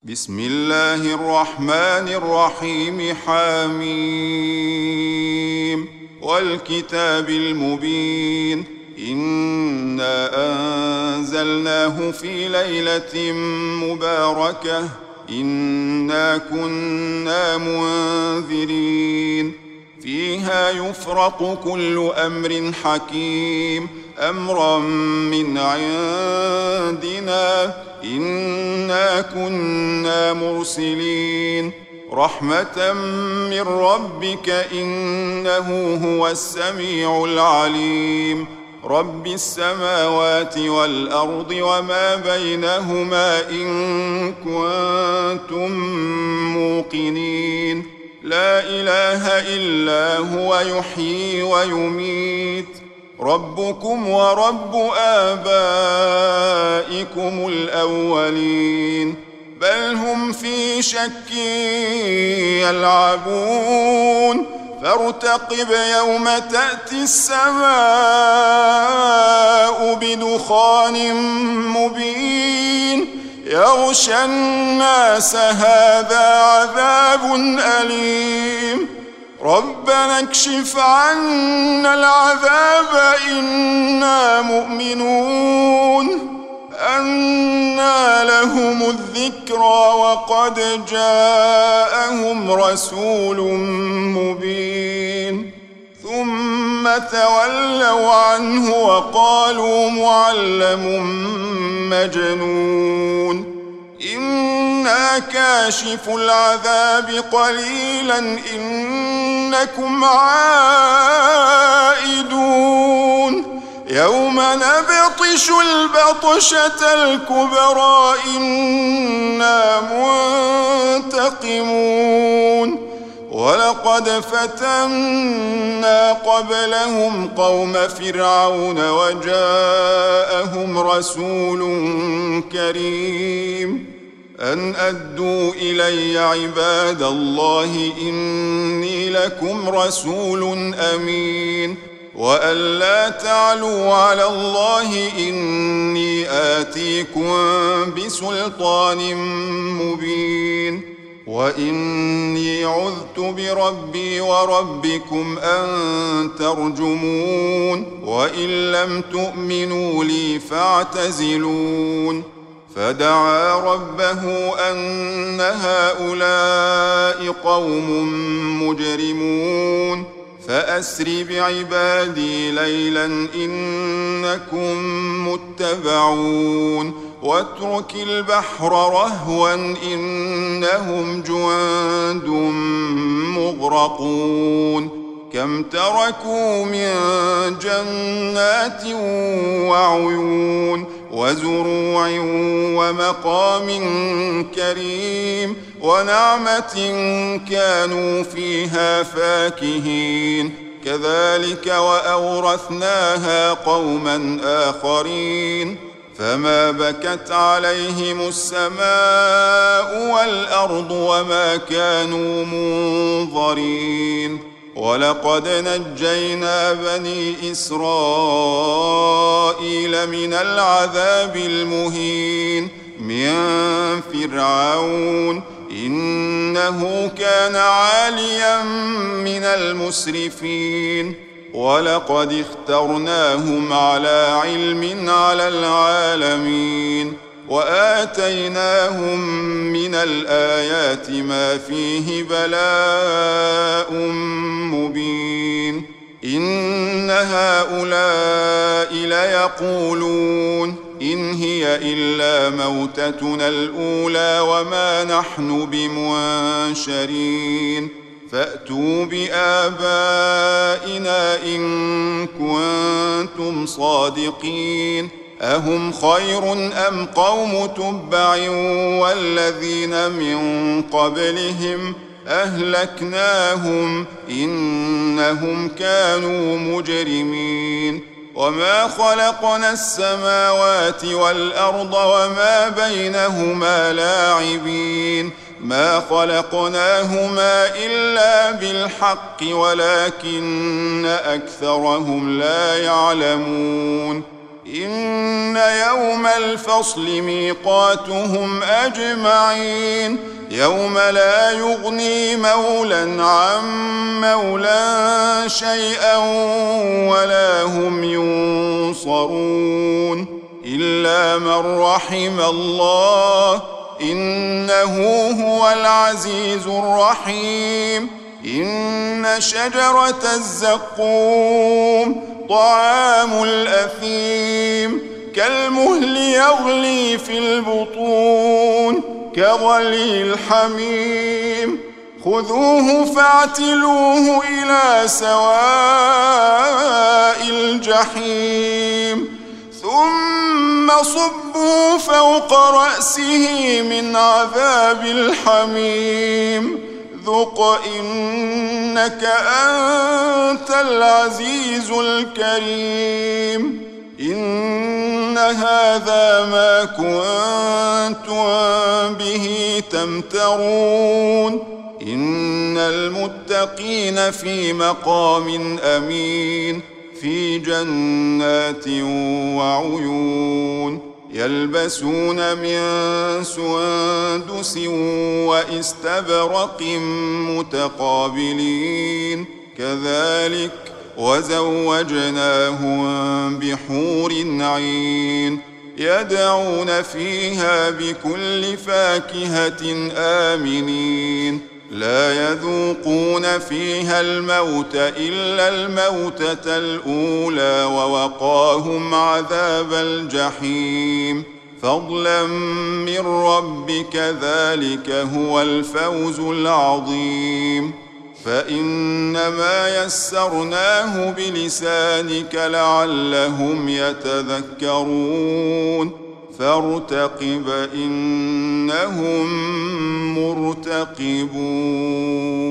بسم الله الرحمن الرحيم. حميم والكتاب المبين. إنا أنزلناه في ليلة مباركة إنا كنا منذرين فيها يفرق كل أمر حكيم أمرا من عندنا إنا كنا مرسلين رحمة من ربك إنه هو السميع العليم رب السماوات والأرض وما بينهما إن كنتم موقنين لا إله إلا هو يحيي ويميت ربكم ورب آبائكم الأولين بل هم في شك يلعبون فارتقب يوم تأتي السماء بدخان مبين يغشى الناس هذا عذاب أليم ربنا اكشف عنا العذاب إنا مؤمنون أنى لهم الذكرى وقد جاءهم رسول مبين ثم تولوا عنه وقالوا معلم مجنون إنا كاشف العذاب قليلا إنكم عائدون يوم نبطش البطشة الكبرى إنا منتقمون ولقد فتنا قبلهم قوم فرعون وجاءهم رسول كريم أن أدوا إلي عباد الله إني لكم رسول أمين وأن لا تعلوا على الله إني آتيكم بسلطان مبين وإني عذت بربي وربكم أن ترجمون وإن لم تؤمنوا لي فاعتزلون فدعا ربه أن هؤلاء قوم مجرمون فأسر بعبادي ليلا إنكم متبعون واترك البحر رهوا إنهم جند مغرقون كم تركوا من جنات وعيون وزروع ومقام كريم ونعمة كانوا فيها فاكهين كذلك وأورثناها قوما آخرين فما بكت عليهم السماء والأرض وما كانوا منظرين ولقد نجينا بني إسرائيل من العذاب المهين من فرعون إنه كان عاليا من المسرفين ولقد اخترناهم على علم على العالمين وآتيناهم من الآيات ما فيه بلاء مبين إن هؤلاء ليقولون إن هي إلا موتتنا الأولى وما نحن بمنشرين فأتوا بآبائنا إن كنتم صادقين أهم خير أم قوم تبع والذين من قبلهم أهلكناهم إنهم كانوا مجرمين وما خلقنا السماوات والأرض وما بينهما لاعبين ما خلقناهما إلا بالحق ولكن أكثرهم لا يعلمون إن يوم الفصل ميقاتهم أجمعين يوم لا يغني مولى عن مولى شيئا ولا هم ينصرون إلا من رحم الله إنه هو العزيز الرحيم إن شجرة الزقوم طعام الأثيم كالمهل يغلي في البطون كغلي الحميم خذوه فاعتلوه إلى سواء الجحيم ثم صبوا فوق رأسه من عذاب الحميم ذق إنك أنت العزيز الكريم إن هذا ما كنتم به تمترون إن المتقين في مقام أمين في جنات وعيون يلبسون من سندس واستبرق متقابلين كذلك وزوجناهم بحور عين يدعون فيها بكل فاكهة آمنين لا يذوقون فيها الموت إلا الموتة الأولى ووقاهم عذاب الجحيم فضلا من ربك ذلك هو الفوز العظيم فإنما يسرناه بلسانك لعلهم يتذكرون فارتقب إنهم مرتقبون